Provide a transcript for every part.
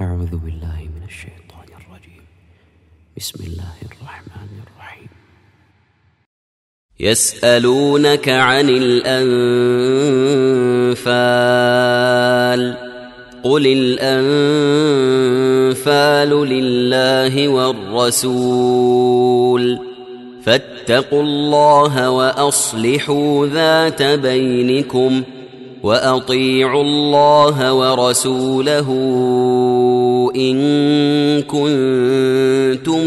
أعوذ بالله من الشيطان الرجيم. بسم الله الرحمن الرحيم. يسألونك عن الأنفال قل الأنفال لله والرسول فاتقوا الله وأصلحوا ذات بينكم وأطيعوا الله ورسوله إن كنتم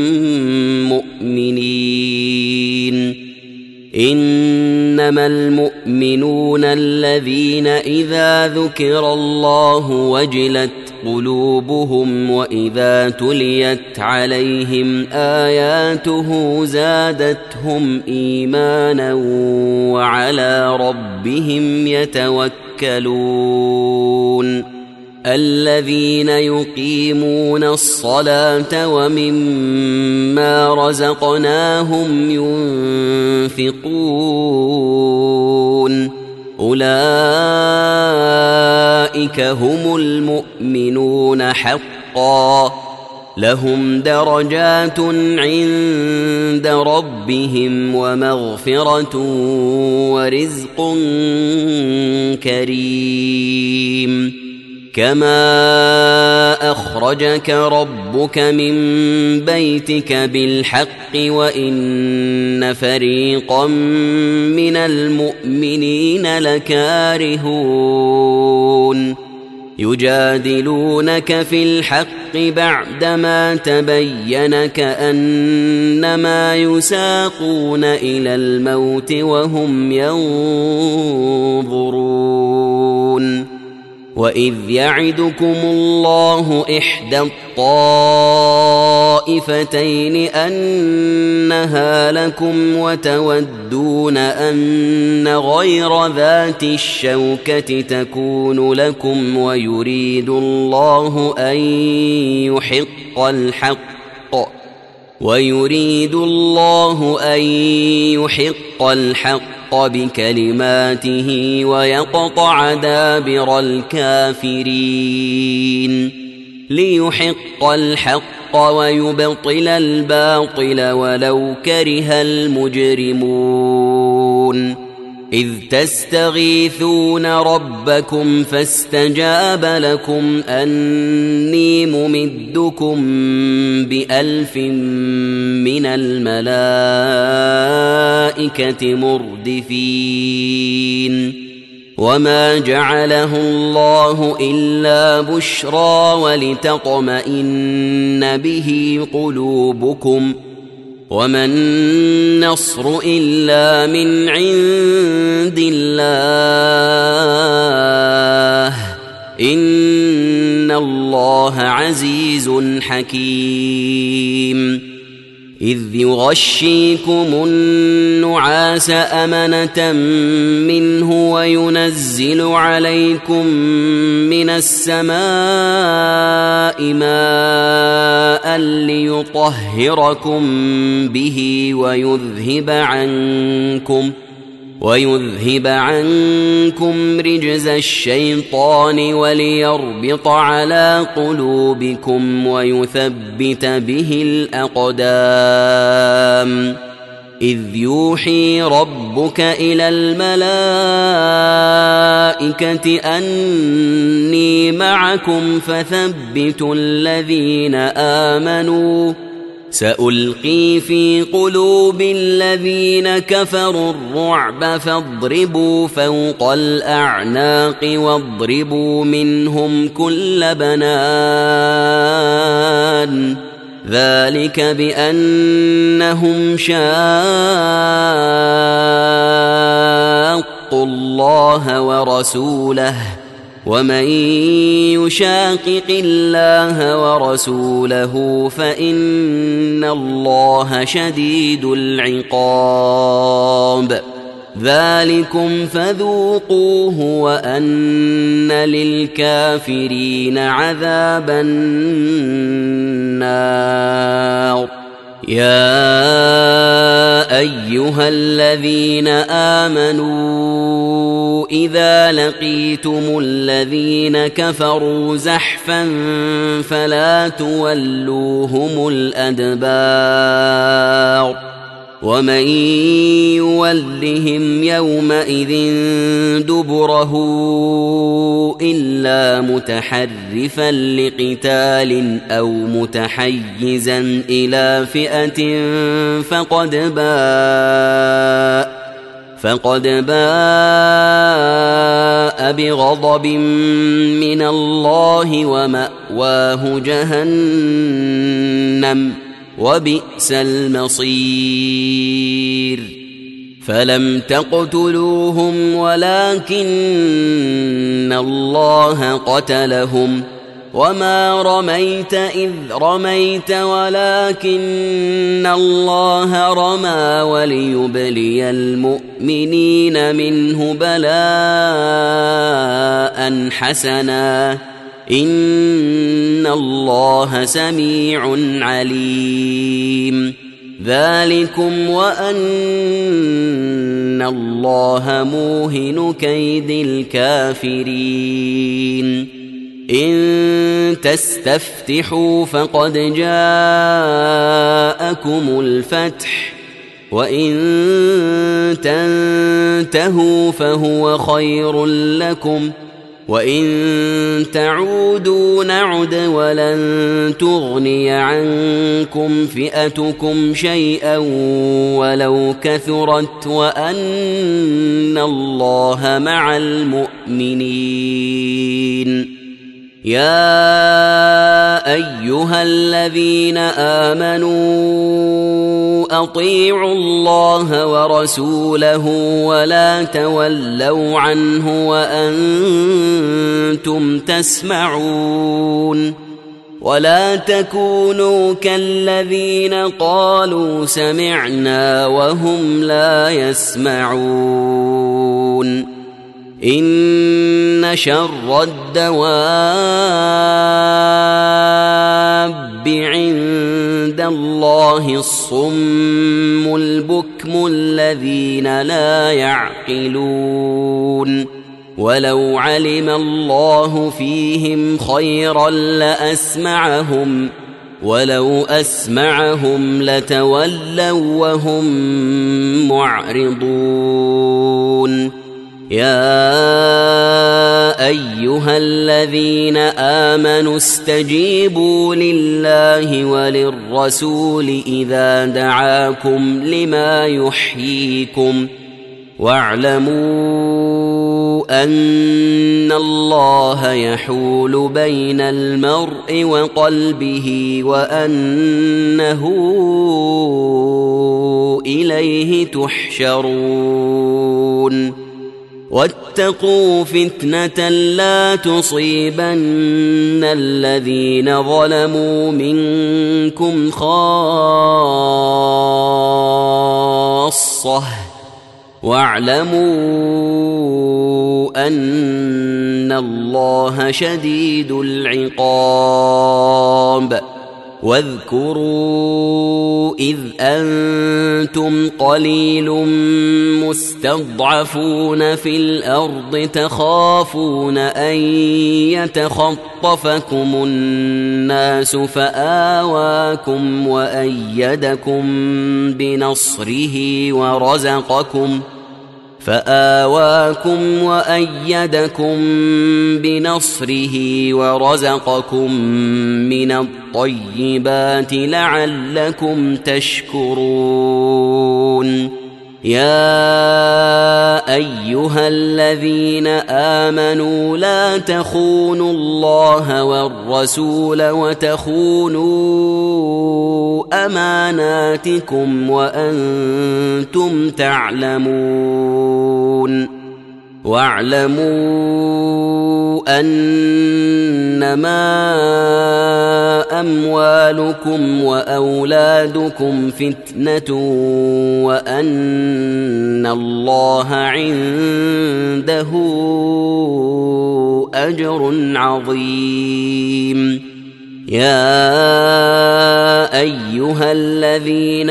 مؤمنين. إنما المؤمنون الذين إذا ذكر الله وجلت قلوبهم وإذا تليت عليهم آياته زادتهم إيمانا وعلى ربهم يتوكلون. الذين يقيمون الصلاة ومما رزقناهم ينفقون أولئك هم المؤمنون حقا لهم درجات عند ربهم ومغفرة ورزق كريم. كما أخرجك ربك من بيتك بالحق وإن فريقا من المؤمنين لكارهون يجادلونك في الحق بعدما تبين كأنما يساقون إلى الموت وهم ينظرون. وإذ يعدكم الله إحدى الطائفتين أنها لكم وتودون أن غير ذات الشوكة تكون لكم ويريد الله أن يحق الحق بكلماته ويقطع دابر الكافرين ليحق الحق ويبطل الباطل ولو كره المجرمون. إذ تستغيثون ربكم فاستجاب لكم أني ممدكم ب1000 من الملائكة مردفين. وما جعله الله إلا بشرى ولتطمئن به قلوبكم وما النصر إلا من عند الله إن الله عزيز حكيم. إذ يغشيكم النعاس أمنة منه وينزل عليكم من السماء ماء ليطهركم به ويذهب عنكم رجز الشيطان وليربط على قلوبكم ويثبت به الأقدام. إذ يوحي ربك إلى الملائكة أني معكم فثبتوا الذين آمنوا سألقي في قلوب الذين كفروا الرعب فاضربوا فوق الأعناق واضربوا منهم كل بنان ذلك بأنهم شاقوا الله ورسوله ومن يشاقق الله ورسوله فإن الله شديد العقاب. ذلكم فذوقوه وأن للكافرين عذاب النار. يا أيها الذين آمنوا إذا لقيتم الذين كفروا زحفا فلا تولوهم الأدبار ومن يولهم يومئذ دبره إلا متحرفا لقتال أو متحيزا إلى فئة فقد باء بغضب من الله ومأواه جهنم وبئس المصير فلم تقتلوهم ولكن الله قتلهم وما رميت إذ رميت ولكن الله رمى وليبلي المؤمنين منه بلاء حسنا إن الله سميع عليم ذلكم وأن الله موهن كيد الكافرين إن تستفتحوا فقد جاءكم الفتح وإن تنتهوا فهو خير لكم وإن تعودوا نعد ولن تغني عنكم فئتكم شيئا ولو كثرت وأن الله مع المؤمنين يا أيها الذين آمنوا أطيعوا الله ورسوله ولا تولوا عنه وأنتم تسمعون ولا تكونوا كالذين قالوا سمعنا وهم لا يسمعون إن شر الدواب عند الله الصم البكم الذين لا يعقلون ولو علم الله فيهم خيرا لأسمعهم ولو أسمعهم لتولوا وهم معرضون يا أيها الذين آمنوا استجيبوا لله وللرسول إذا دعاكم لما يحييكم واعلموا أن الله يحول بين المرء وقلبه وأنه إليه تحشرون واتقوا فتنة لا تصيبن الذين ظلموا منكم خاصة واعلموا أن الله شديد العقاب واذكروا إذ أنتم قليل مستضعفون في الأرض تخافون أن يتخطفكم الناس فآواكم وأيدكم بنصره ورزقكم من الطيبات لعلكم تشكرون يا أيها الذين آمنوا لا تخونوا الله والرسول وتخونوا أماناتكم وأنتم تعلمون واعلموا أنما أموالكم وأولادكم فتنة وأن الله عنده أجر عظيم يا أيها الذين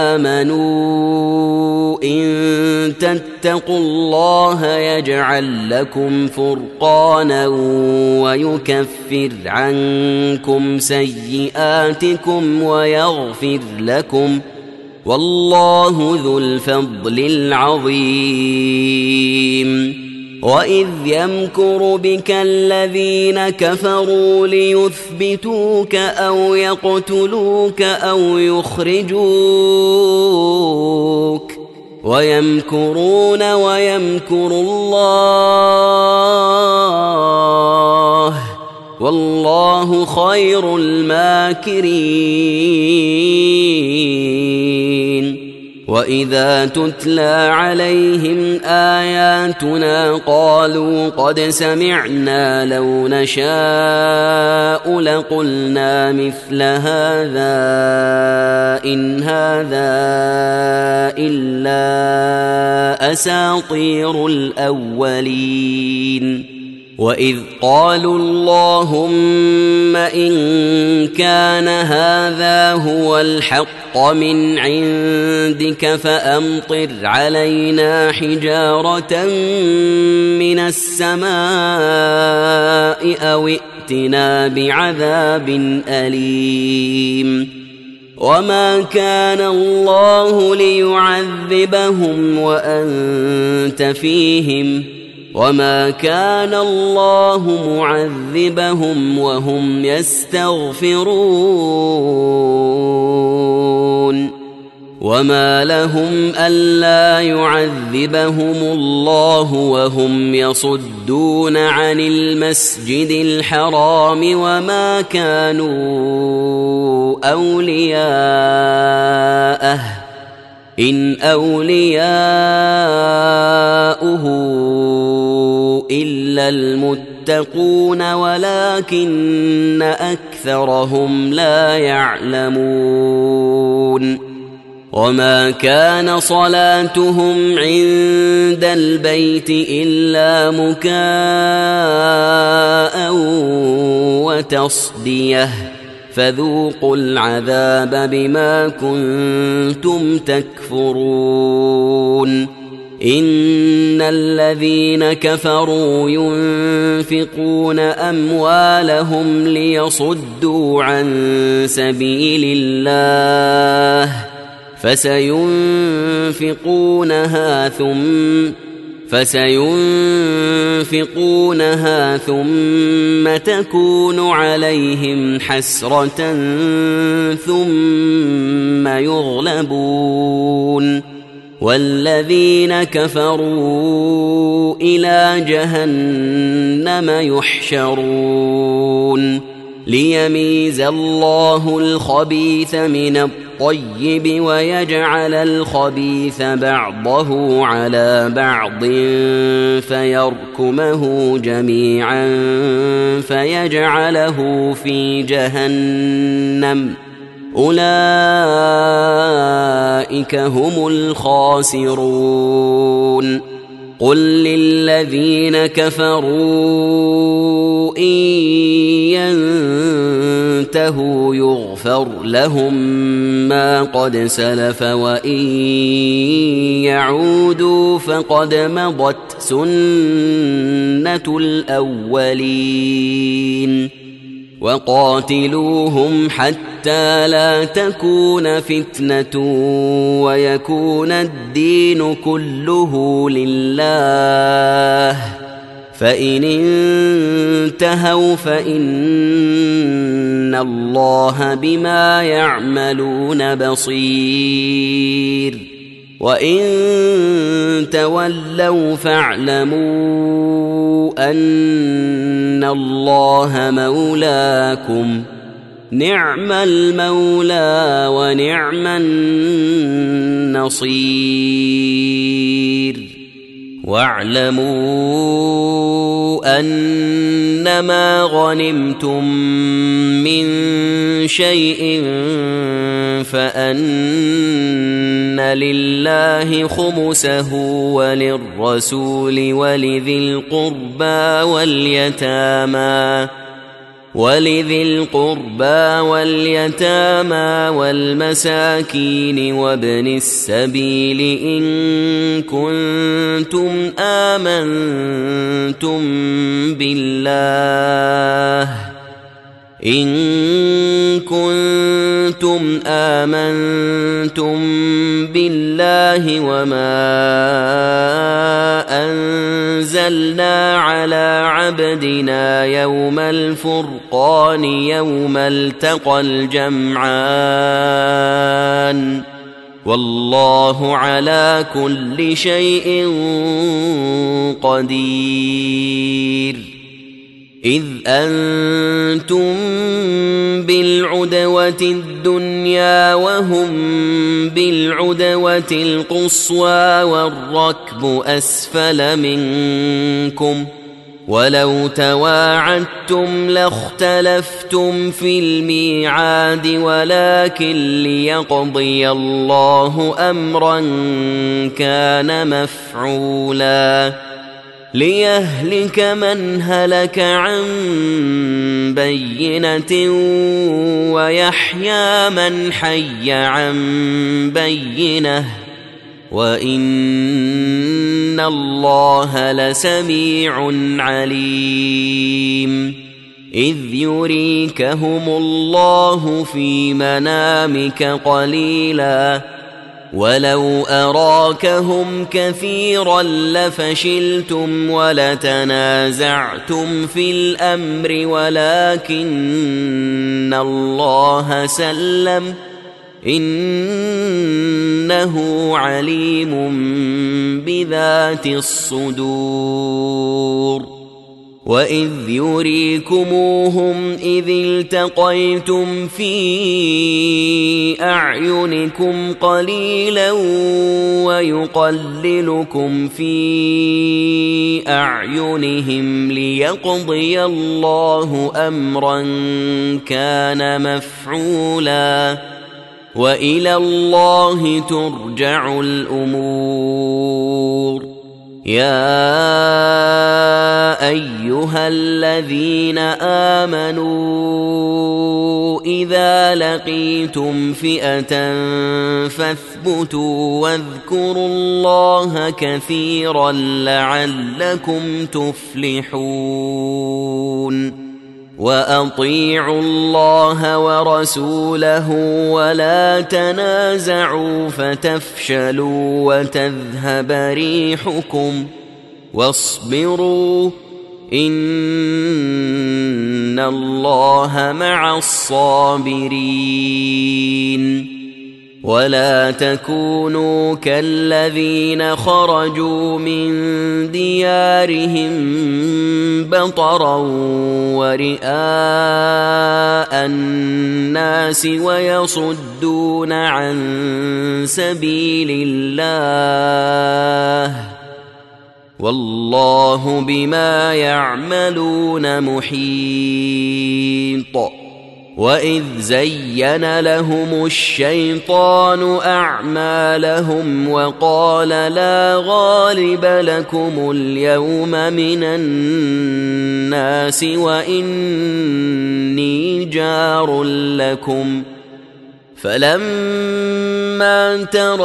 آمنوا إن تتقوا الله يجعل لكم فرقانا ويكفر عنكم سيئاتكم ويغفر لكم والله ذو الفضل العظيم. وإذ يمكر بك الذين كفروا ليثبتوك أو يقتلوك أو يخرجوك ويمكرون ويمكر الله والله خير الماكرين. وإذا تتلى عليهم آياتنا قالوا قد سمعنا لو نشاء لقلنا مثل هذا إن هذا إلا أساطير الأولين. وإذ قالوا اللهم إن كان هذا هو الحق من عندك فأمطر علينا حجارة من السماء أو ائتنا بعذاب أليم. وما كان الله ليعذبهم وأنت فيهم وما كان الله معذبهم وهم يستغفرون. وما لهم ألا يعذبهم الله وهم يصدون عن المسجد الحرام وما كانوا أولياءه إن أولياؤه إلا المتقون ولكن أكثرهم لا يعلمون. وما كان صلاتهم عند البيت إلا مكاء وتصدية فذوقوا العذاب بما كنتم تكفرون. إن الذين كفروا ينفقون أموالهم ليصدوا عن سبيل الله فسينفقونها ثم تكون عليهم حسرة ثم يغلبون والذين كفروا إلى جهنم يحشرون ليميز الله الخبيث من الطيب ويجعل الخبيث بعضه على بعض فيركمه جميعا فيجعله في جهنم أولئك هم الخاسرون. قل للذين كفروا إن ينتهوا يغفر لهم ما قد سلف وإن يعودوا فقد مضت سنة الأولين. وقاتلوهم حتى لا تكون فتنة ويكون الدين كله لله فإن انتهوا فإن الله بما يعملون بصير. وإن تولوا فاعلموا أن الله مولاكم نعم المولى ونعم النصير. واعلموا أنما غنمتم من شيء فأن لله خمسه وللرسول ولذي القربى ولذي القربى واليتامى والمساكين وابن السبيل إن كنتم آمنتم بالله وما أنزلنا على عبدنا يوم الفرقان يوم التقى الجمعان والله على كل شيء قدير. إذ أنتم بالعدوة الدنيا وهم بالعدوة القصوى والركب أسفل منكم ولو تواعدتم لاختلفتم في الميعاد ولكن ليقضي الله أمرا كان مفعولا ليهلك من هلك عن بينة ويحيى من حي عن بينة وإن الله لسميع عليم. إذ يريكهم الله في منامك قليلا ولو أراكهم كثيرا لفشلتم ولتنازعتم في الأمر ولكن الله سلم إنه عليم بذات الصدور. وإذ يريكموهم إذ التقيتم في أعينكم قليلا ويقللكم في أعينهم ليقضي الله أمرا كان مفعولا وإلى الله ترجع الأمور. يا أيها الذين آمنوا إذا لقيتم فئة فاثبتوا واذكروا الله كثيرا لعلكم تفلحون. وأطيعوا الله ورسوله ولا تنازعوا فتفشلوا وتذهب ريحكم واصبروا إن الله مع الصابرين. ولا تكونوا كالذين خرجوا من ديارهم بطرا ورئاء الناس ويصدون عن سبيل الله والله بما يعملون محيط. وإذ زين لهم الشيطان أعمالهم وقال لا غالب لكم اليوم من الناس وإني جار لكم فلما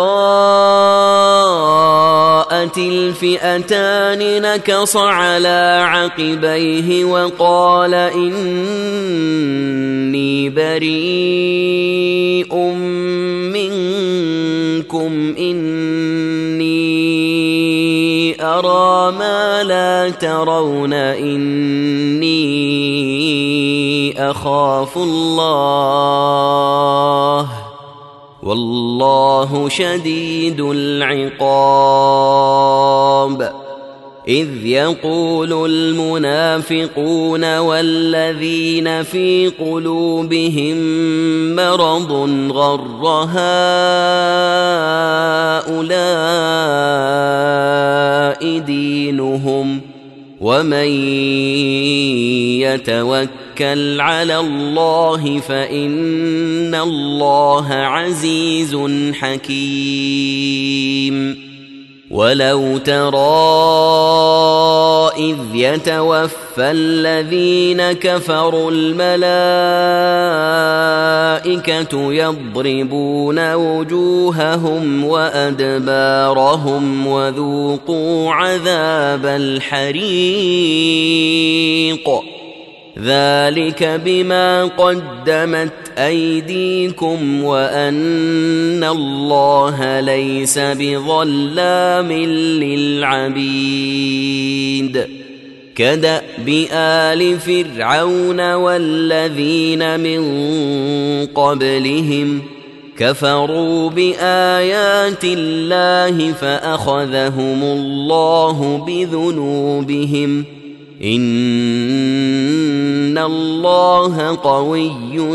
تراءت الفئتان نكص على عقبيه وقال إني بريء منكم إني أرى ما لا ترون إني أخاف الله والله شديد العقاب. إذ يقول المنافقون والذين في قلوبهم مرض غر هؤلاء دينهم ومن يتوكل على الله فإن الله عزيز حكيم. ولو ترى إذ يتوفى الذين كفروا الملائكة يضربون وجوههم وأدبارهم وذوقوا عذاب الحريق ذلك بما قدمت أيديكم وأن الله ليس بظلام للعبيد كدأب آل فرعون والذين من قبلهم كفروا بآيات الله فأخذهم الله بذنوبهم إن الله قوي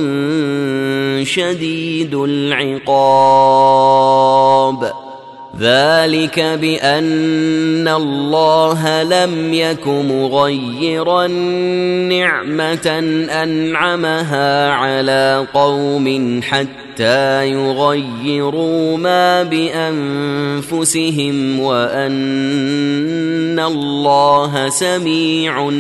شديد العقاب ذلك بأن الله لم يك مغيرا نعمة أنعمها على قوم حتى يغيروا ما بأنفسهم وأن الله سميع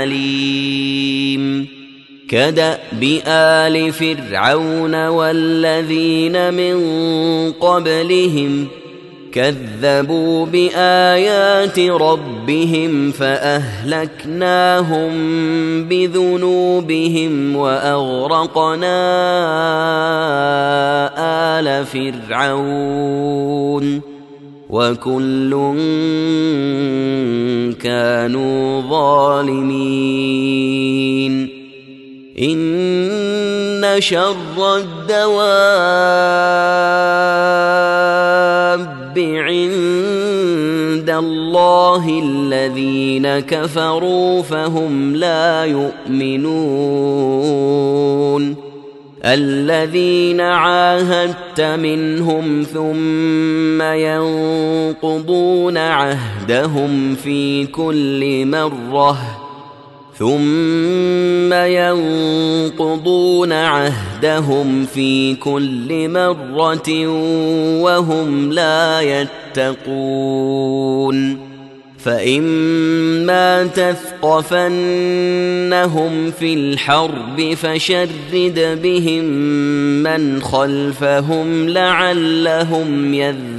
عليم كدأب آل فرعون والذين من قبلهم كذبوا بآيات ربهم فأهلكناهم بذنوبهم وأغرقنا آل فرعون وكل كانوا ظالمين إن شر الدواب عند الله الذين كفروا فهم لا يؤمنون الذين عاهدت منهم ثم ينقضون عهدهم في كل مرة وهم لا يتقون فإما تثقفنهم في الحرب فشرد بهم من خلفهم لعلهم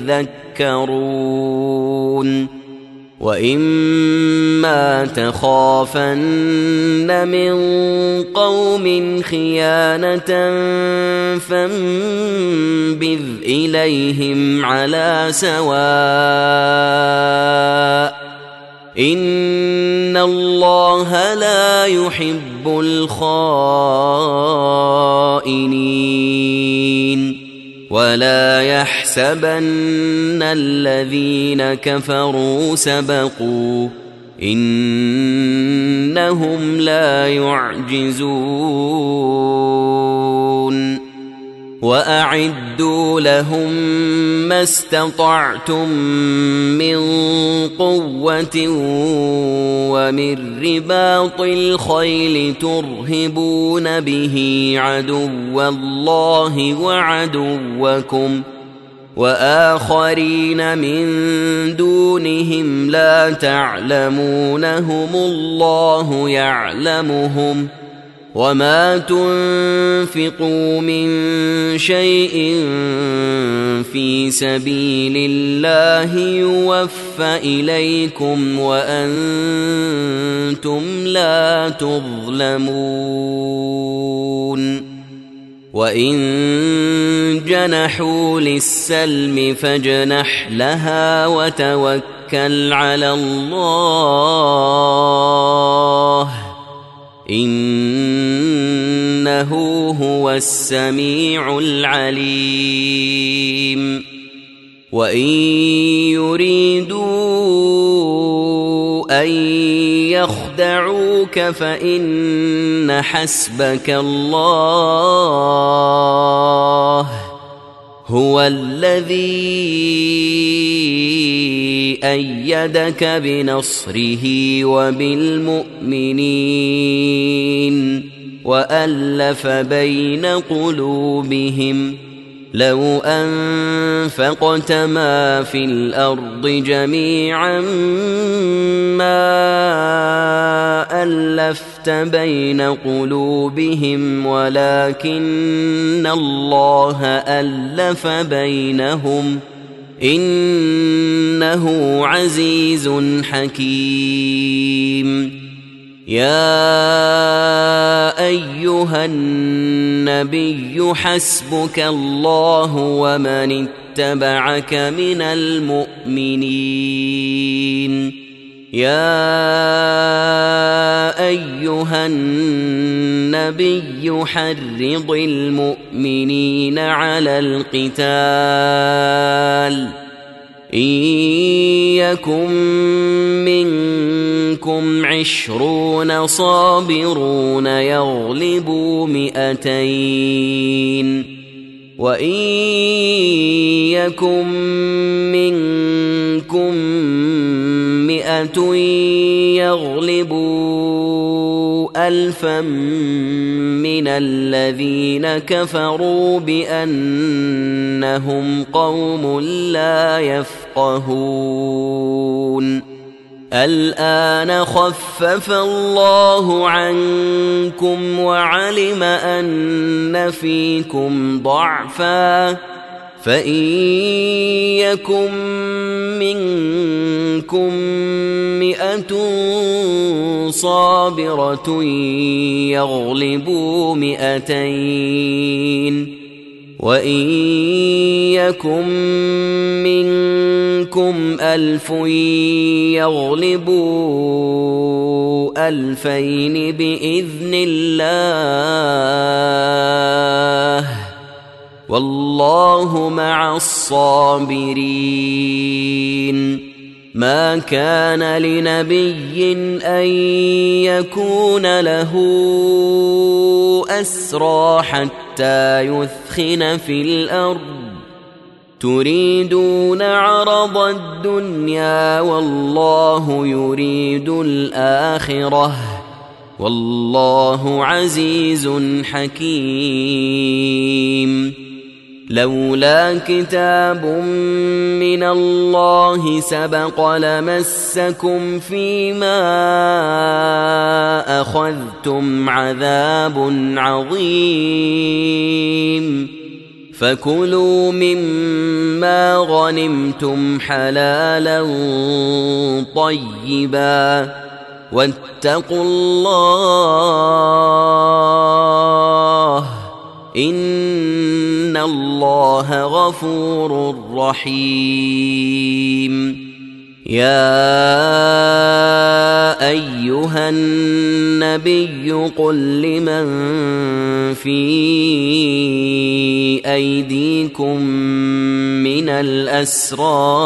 يذكرون وإما تخافن من قوم خيانة فانبذ إليهم على سواء إن الله لا يحب الخائنين ولا يحسبن الذين كفروا سبقوا إنهم لا يعجزون وأعدوا لهم ما استطعتم من قوة ومن رباط الخيل ترهبون به عدو الله وعدوكم وآخرين من دونهم لا تعلمونهم الله يعلمهم وما تنفقوا من شيء في سبيل الله يوفى إليكم وأنتم لا تظلمون وإن جنحوا للسلم فاجنح لها وتوكل على الله إنه هو السميع العليم وإن يريدوا أن يخدعوك فإن حسبك الله هو الذي أيدك بنصره وبالمؤمنين وألف بين قلوبهم لو أنفقت ما في الأرض جميعا ما ألفت بين قلوبهم ولكن الله ألف بينهم إنه عزيز حكيم. يا أيها النبي حسبك الله ومن اتبعك من المؤمنين. يا أيها النبي حرض المؤمنين على القتال إن يكن منكم 20 صابرون يغلبوا 200 وإن يكن منكم 100 يغلبوا 1000 من الذين كفروا بأنهم قوم لا يفقهون. الآن خفف الله عنكم وعلم أن فيكم ضعفا فإن يكن منكم 100 صابرة يغلبوا 200 وإن يكن منكم 1000 يغلبوا 2000 بإذن الله والله مع الصابرين. ما كان لنبي أن يكون له أسرى حتى يثخن في الأرض تريدون عرض الدنيا والله يريد الآخرة والله عزيز حكيم. لولا كتاب من الله سبق لمسكم فيما أخذتم عذاب عظيم فكلوا مما غنمتم حلالا طيبا واتقوا الله إن الله غفور رحيم. يا أيها النبي قل لمن في أيديكم من الأسرى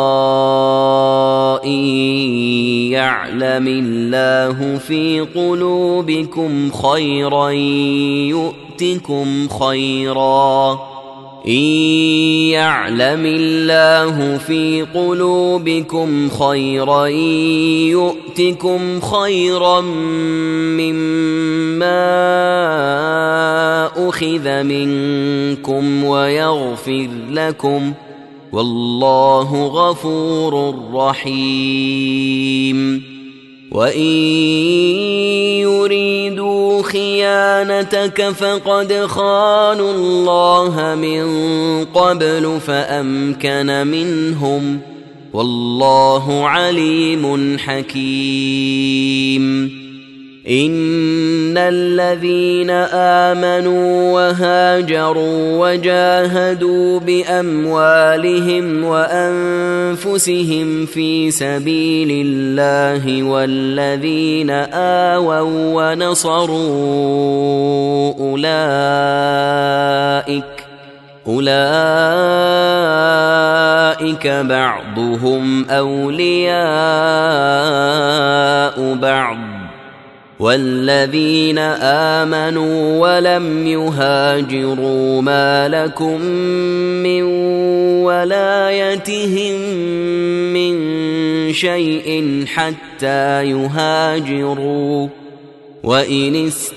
إن يعلم الله في قلوبكم خيرا يؤتكم خيرا إن يعلم الله في قلوبكم خيرا يؤتكم خيرا مما أخذ منكم ويغفر لكم والله غفور رحيم. وإن يريدوا خيانتك فقد خانوا الله من قبل فأمكن منهم والله عليم حكيم. إن الذين آمنوا وهاجروا وجاهدوا بأموالهم وأنفسهم في سبيل الله والذين آووا ونصروا أولئك بعضهم أولياء بعض والذين آمنوا ولم يهاجروا ما لكم من ولايتهم من شيء حتى يهاجروا وإن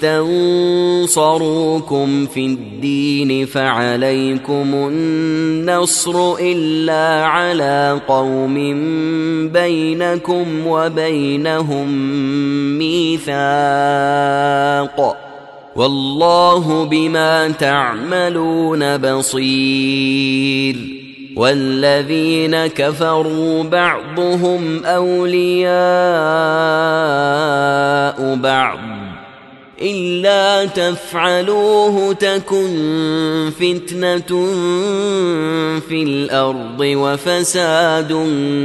استنصروكم في الدين فعليكم النصر إلا على قوم بينكم وبينهم ميثاق والله بما تعملون بصير والذين كفروا بعضهم أولياء بعض إلا تفعلوه تكن فتنة في الأرض وفساد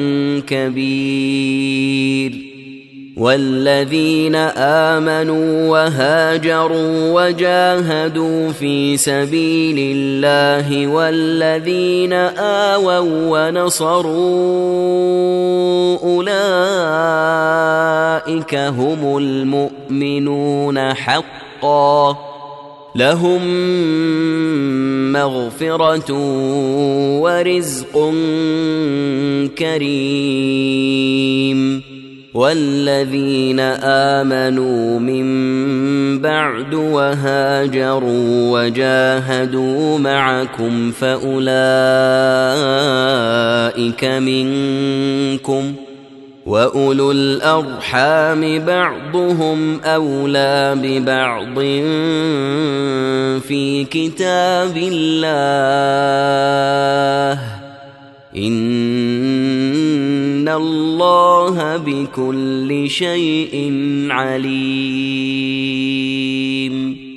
كبير والذين آمنوا وهاجروا وجاهدوا في سبيل الله والذين آووا ونصروا أولئك هم المؤمنون حقا لهم مغفرة ورزق كريم والذين آمنوا من بعد وهاجروا وجاهدوا معكم فأولئك منكم وأولو الأرحام بعضهم أولى ببعض في كتاب الله إن الله بكل شيء عليم.